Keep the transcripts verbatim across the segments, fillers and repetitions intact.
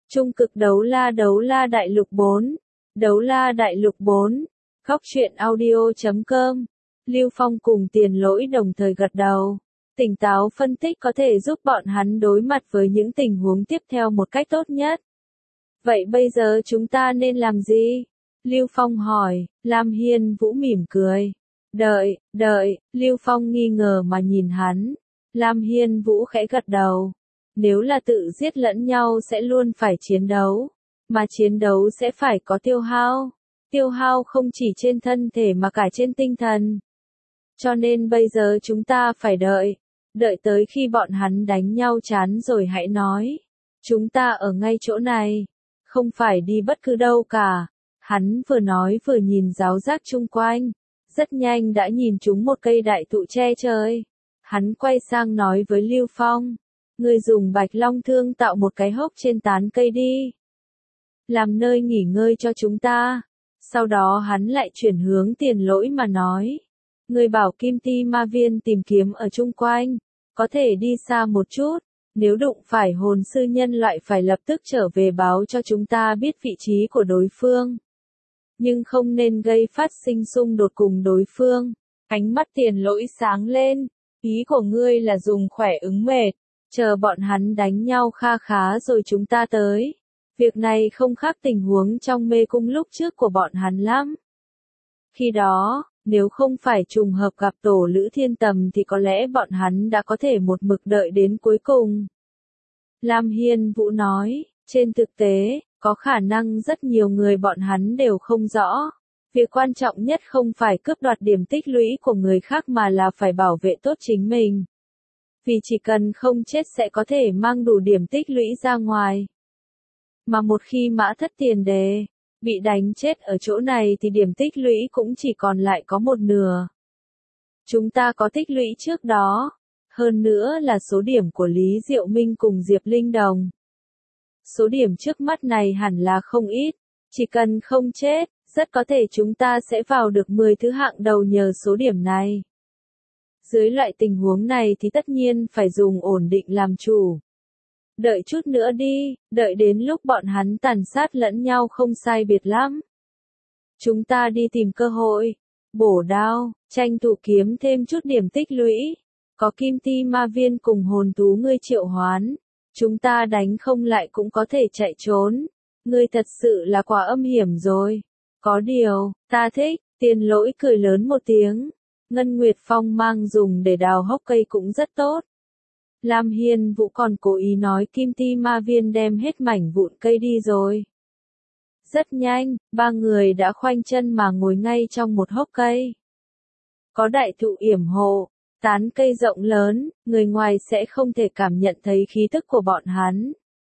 Trung cực đấu la đấu la đại lục bốn. Đấu la đại lục bốn. Góc truyện audio chấm com. Lưu Phong cùng Tiền Lỗi đồng thời gật đầu. Tỉnh táo phân tích có thể giúp bọn hắn đối mặt với những tình huống tiếp theo một cách tốt nhất. Vậy bây giờ chúng ta nên làm gì? Lưu Phong hỏi. Lam Hiên Vũ mỉm cười. Đợi, đợi, Lưu Phong nghi ngờ mà nhìn hắn. Lam Hiên Vũ khẽ gật đầu. Nếu là tự giết lẫn nhau sẽ luôn phải chiến đấu, mà chiến đấu sẽ phải có tiêu hao. Tiêu hao không chỉ trên thân thể mà cả trên tinh thần. Cho nên bây giờ chúng ta phải đợi, đợi tới khi bọn hắn đánh nhau chán rồi hãy nói. Chúng ta ở ngay chỗ này, không phải đi bất cứ đâu cả. Hắn vừa nói vừa nhìn giáo giác chung quanh, rất nhanh đã nhìn trúng một cây đại thụ che trời. Hắn quay sang nói với Lưu Phong. Ngươi dùng bạch long thương tạo một cái hốc trên tán cây đi. Làm nơi nghỉ ngơi cho chúng ta. Sau đó hắn lại chuyển hướng Tiền Lỗi mà nói. Ngươi bảo Kim Ti Ma Viên tìm kiếm ở chung quanh. Có thể đi xa một chút. Nếu đụng phải hồn sư nhân loại phải lập tức trở về báo cho chúng ta biết vị trí của đối phương. Nhưng không nên gây phát sinh xung đột cùng đối phương. Ánh mắt Tiền Lỗi sáng lên. Ý của ngươi là dùng khỏe ứng mệt. Chờ bọn hắn đánh nhau kha khá rồi chúng ta tới. Việc này không khác tình huống trong mê cung lúc trước của bọn hắn lắm. Khi đó, nếu không phải trùng hợp gặp tổ Lữ Thiên Tầm thì có lẽ bọn hắn đã có thể một mực đợi đến cuối cùng. Lam Hiên Vũ nói, trên thực tế, có khả năng rất nhiều người bọn hắn đều không rõ. Việc quan trọng nhất không phải cướp đoạt điểm tích lũy của người khác mà là phải bảo vệ tốt chính mình. Vì chỉ cần không chết sẽ có thể mang đủ điểm tích lũy ra ngoài. Mà một khi Mã Thất Tiền Đề bị đánh chết ở chỗ này thì điểm tích lũy cũng chỉ còn lại có một nửa. Chúng ta có tích lũy trước đó, hơn nữa là số điểm của Lý Diệu Minh cùng Diệp Linh Đồng. Số điểm trước mắt này hẳn là không ít, chỉ cần không chết, rất có thể chúng ta sẽ vào được mười thứ hạng đầu nhờ số điểm này. Dưới loại tình huống này thì tất nhiên phải dùng ổn định làm chủ. Đợi chút nữa đi, đợi đến lúc bọn hắn tàn sát lẫn nhau không sai biệt lắm. Chúng ta đi tìm cơ hội, bổ đao, tranh thủ kiếm thêm chút điểm tích lũy. Có Kim Ti Ma Viên cùng hồn thú ngươi triệu hoán. Chúng ta đánh không lại cũng có thể chạy trốn. Ngươi thật sự là quá âm hiểm rồi. Có điều, ta thích, Tiền Lỗi cười lớn một tiếng. Ngân Nguyệt Phong mang dùng để đào hốc cây cũng rất tốt. Lam Hiên Vũ còn cố ý nói Kim Ti Ma Viên đem hết mảnh vụn cây đi rồi. Rất nhanh, ba người đã khoanh chân mà ngồi ngay trong một hốc cây. Có đại thụ yểm hộ, tán cây rộng lớn, người ngoài sẽ không thể cảm nhận thấy khí tức của bọn hắn.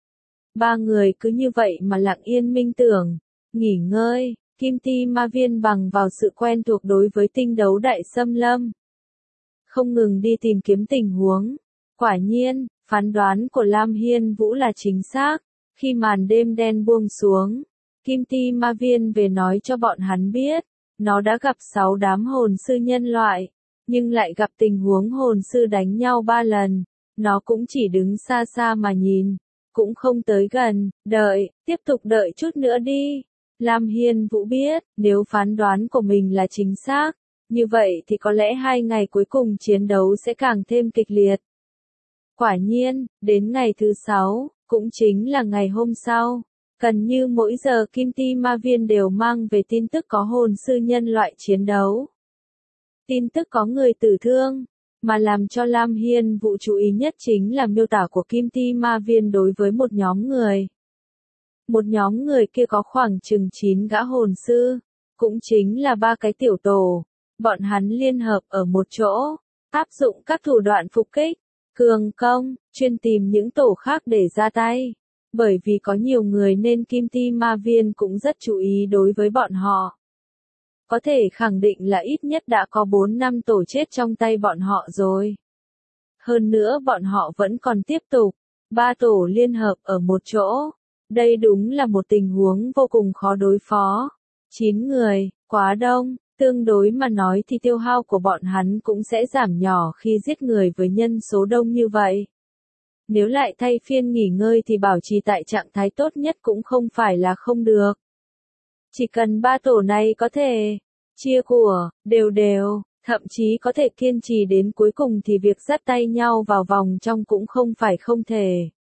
Ba người cứ như vậy mà lặng yên minh tưởng, nghỉ ngơi. Kim Ti Ma Viên bằng vào sự quen thuộc đối với tinh đấu đại xâm lâm. Không ngừng đi tìm kiếm tình huống. Quả nhiên, phán đoán của Lam Hiên Vũ là chính xác. Khi màn đêm đen buông xuống, Kim Ti Ma Viên về nói cho bọn hắn biết, nó đã gặp sáu đám hồn sư nhân loại, nhưng lại gặp tình huống hồn sư đánh nhau ba lần. Nó cũng chỉ đứng xa xa mà nhìn, cũng không tới gần, đợi, tiếp tục đợi chút nữa đi. Lam Hiên Vũ biết, nếu phán đoán của mình là chính xác, như vậy thì có lẽ hai ngày cuối cùng chiến đấu sẽ càng thêm kịch liệt. Quả nhiên, đến ngày thứ sáu, cũng chính là ngày hôm sau, gần như mỗi giờ Kim Ti Ma Viên đều mang về tin tức có hồn sư nhân loại chiến đấu. Tin tức có người tử thương, mà làm cho Lam Hiên Vũ chú ý nhất chính là miêu tả của Kim Ti Ma Viên đối với một nhóm người. Một nhóm người kia có khoảng chừng chín gã hồn sư, cũng chính là ba cái tiểu tổ. Bọn hắn liên hợp ở một chỗ, áp dụng các thủ đoạn phục kích, cường công, chuyên tìm những tổ khác để ra tay. Bởi vì có nhiều người nên Kim Ti Ma Viên cũng rất chú ý đối với bọn họ. Có thể khẳng định là ít nhất đã có bốn năm tổ chết trong tay bọn họ rồi. Hơn nữa bọn họ vẫn còn tiếp tục, ba tổ liên hợp ở một chỗ. Đây đúng là một tình huống vô cùng khó đối phó. Chín người, quá đông, tương đối mà nói thì tiêu hao của bọn hắn cũng sẽ giảm nhỏ khi giết người với nhân số đông như vậy. Nếu lại thay phiên nghỉ ngơi thì bảo trì tại trạng thái tốt nhất cũng không phải là không được. Chỉ cần ba tổ này có thể chia của đều đều, thậm chí có thể kiên trì đến cuối cùng thì việc dắt tay nhau vào vòng trong cũng không phải không thể.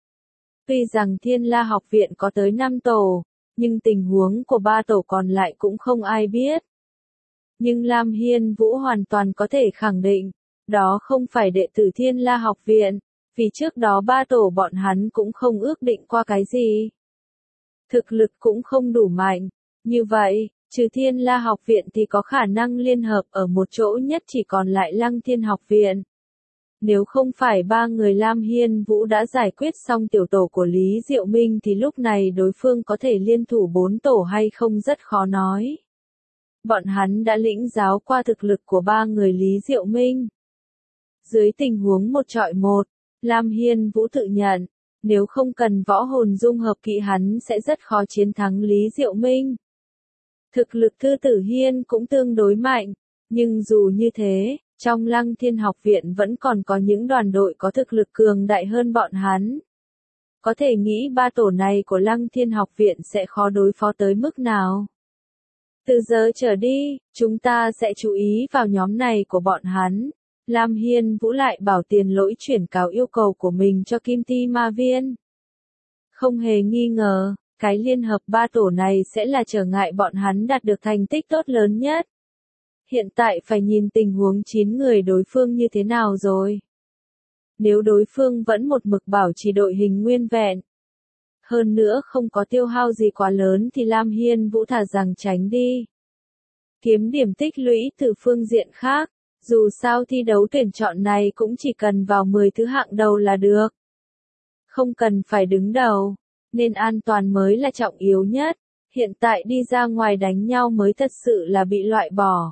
Tuy rằng Thiên La học viện có tới năm tổ, nhưng tình huống của ba tổ còn lại cũng không ai biết. Nhưng Lam Hiên Vũ hoàn toàn có thể khẳng định, đó không phải đệ tử Thiên La học viện, vì trước đó ba tổ bọn hắn cũng không ước định qua cái gì. Thực lực cũng không đủ mạnh, như vậy, trừ Thiên La học viện thì có khả năng liên hợp ở một chỗ nhất chỉ còn lại Lăng Thiên học viện. Nếu không phải ba người Lam Hiên Vũ đã giải quyết xong tiểu tổ của Lý Diệu Minh thì lúc này đối phương có thể liên thủ bốn tổ hay không rất khó nói. Bọn hắn đã lĩnh giáo qua thực lực của ba người Lý Diệu Minh. Dưới tình huống một trọi một, Lam Hiên Vũ tự nhận, nếu không cần võ hồn dung hợp kỵ hắn sẽ rất khó chiến thắng Lý Diệu Minh. Thực lực Thư Tử Hiên cũng tương đối mạnh, nhưng dù như thế, trong Lăng Thiên học viện vẫn còn có những đoàn đội có thực lực cường đại hơn bọn hắn. Có thể nghĩ ba tổ này của Lăng Thiên học viện sẽ khó đối phó tới mức nào. Từ giờ trở đi, chúng ta sẽ chú ý vào nhóm này của bọn hắn. Lam Hiên Vũ lại bảo Tiền Lỗi chuyển cáo yêu cầu của mình cho Kim Ti Ma Viên. Không hề nghi ngờ, cái liên hợp ba tổ này sẽ là trở ngại bọn hắn đạt được thành tích tốt lớn nhất. Hiện tại phải nhìn tình huống chín người đối phương như thế nào rồi. Nếu đối phương vẫn một mực bảo trì đội hình nguyên vẹn, hơn nữa không có tiêu hao gì quá lớn thì Lam Hiên Vũ thà rằng tránh đi. Kiếm điểm tích lũy từ phương diện khác, dù sao thi đấu tuyển chọn này cũng chỉ cần vào mười thứ hạng đầu là được. Không cần phải đứng đầu, nên an toàn mới là trọng yếu nhất, hiện tại đi ra ngoài đánh nhau mới thật sự là bị loại bỏ.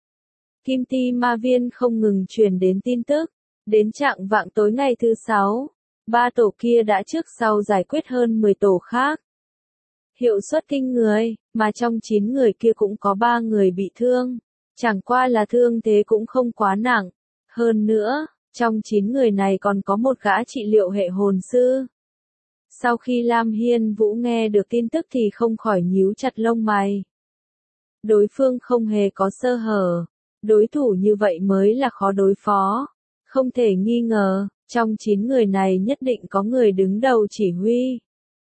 Kim Ti Ma Viên không ngừng truyền đến tin tức, đến trạng vạng tối ngày thứ sáu, ba tổ kia đã trước sau giải quyết hơn mười tổ khác. Hiệu suất kinh người, mà trong chín người kia cũng có ba người bị thương, chẳng qua là thương thế cũng không quá nặng. Hơn nữa, trong chín người này còn có một gã trị liệu hệ hồn sư. Sau khi Lam Hiên Vũ nghe được tin tức thì không khỏi nhíu chặt lông mày. Đối phương không hề có sơ hở, đối thủ như vậy mới là khó đối phó. Không thể nghi ngờ, trong chín người này nhất định có người đứng đầu chỉ huy.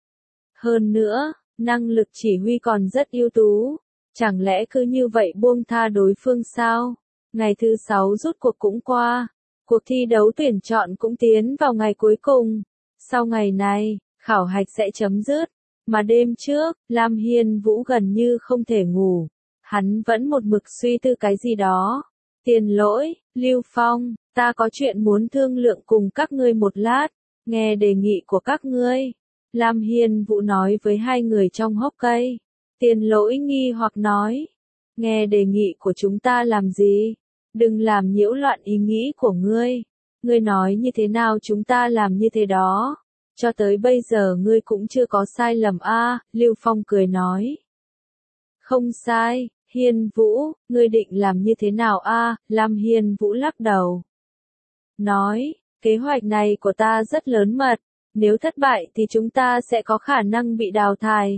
Hơn nữa, năng lực chỉ huy còn rất ưu tú. Chẳng lẽ cứ như vậy buông tha đối phương sao? Ngày thứ sáu rút cuộc cũng qua. Cuộc thi đấu tuyển chọn cũng tiến vào ngày cuối cùng. Sau ngày này, khảo hạch sẽ chấm dứt. Mà đêm trước, Lam Hiên Vũ gần như không thể ngủ. Hắn vẫn một mực suy tư cái gì đó. Tiền Lỗi, Lưu Phong, ta có chuyện muốn thương lượng cùng các ngươi một lát. Nghe đề nghị của các ngươi. Lam Hiên Vũ nói với hai người trong hốc cây. Tiền Lỗi nghi hoặc nói. Nghe đề nghị của chúng ta làm gì? Đừng làm nhiễu loạn ý nghĩ của ngươi. Ngươi nói như thế nào chúng ta làm như thế đó. Cho tới bây giờ ngươi cũng chưa có sai lầm a, à, Lưu Phong cười nói. Không sai, Hiên Vũ, ngươi định làm như thế nào a? À, Lam Hiên Vũ lắc đầu. Nói, kế hoạch này của ta rất lớn mật, nếu thất bại thì chúng ta sẽ có khả năng bị đào thải.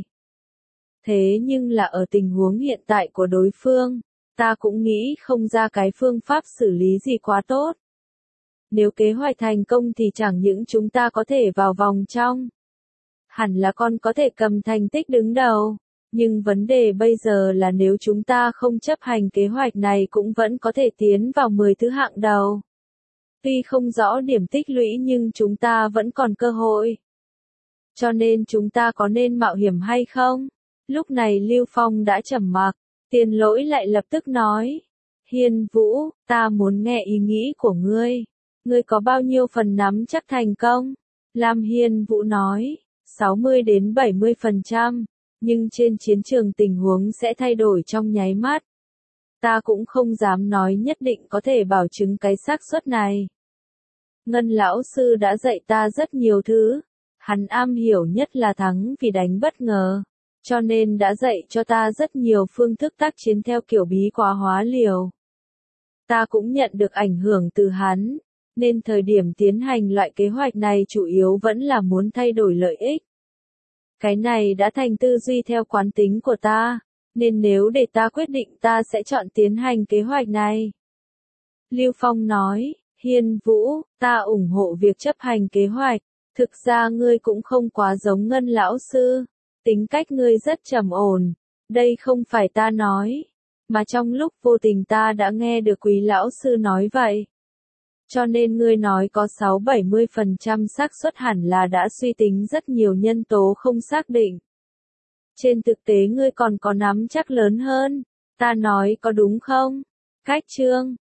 Thế nhưng là ở tình huống hiện tại của đối phương, ta cũng nghĩ không ra cái phương pháp xử lý gì quá tốt. Nếu kế hoạch thành công thì chẳng những chúng ta có thể vào vòng trong. Hẳn là con có thể cầm thành tích đứng đầu. Nhưng vấn đề bây giờ là nếu chúng ta không chấp hành kế hoạch này cũng vẫn có thể tiến vào mười thứ hạng đầu. Tuy không rõ điểm tích lũy nhưng chúng ta vẫn còn cơ hội. Cho nên chúng ta có nên mạo hiểm hay không? Lúc này Lưu Phong đã trầm mặc, Tiền Lỗi lại lập tức nói. Hiên Vũ, ta muốn nghe ý nghĩ của ngươi. Ngươi có bao nhiêu phần nắm chắc thành công? Lam Hiên Vũ nói, sáu mươi đến bảy mươi phần trăm, nhưng trên chiến trường tình huống sẽ thay đổi trong nháy mắt. Ta cũng không dám nói nhất định có thể bảo chứng cái xác suất này. Ngân lão sư đã dạy ta rất nhiều thứ, hắn am hiểu nhất là thắng vì đánh bất ngờ, cho nên đã dạy cho ta rất nhiều phương thức tác chiến theo kiểu bí quá hóa liều. Ta cũng nhận được ảnh hưởng từ hắn, nên thời điểm tiến hành loại kế hoạch này chủ yếu vẫn là muốn thay đổi lợi ích. Cái này đã thành tư duy theo quán tính của ta, nên nếu để ta quyết định ta sẽ chọn tiến hành kế hoạch này. Lưu Phong nói, Hiên Vũ, ta ủng hộ việc chấp hành kế hoạch, thực ra ngươi cũng không quá giống Ngân lão sư, tính cách ngươi rất trầm ổn, đây không phải ta nói, mà trong lúc vô tình ta đã nghe được Quý lão sư nói vậy. Cho nên ngươi nói có sáu bảy mươi phần trăm xác suất hẳn là đã suy tính rất nhiều nhân tố không xác định. Trên thực tế ngươi còn có nắm chắc lớn hơn, ta nói có đúng không? Cách chương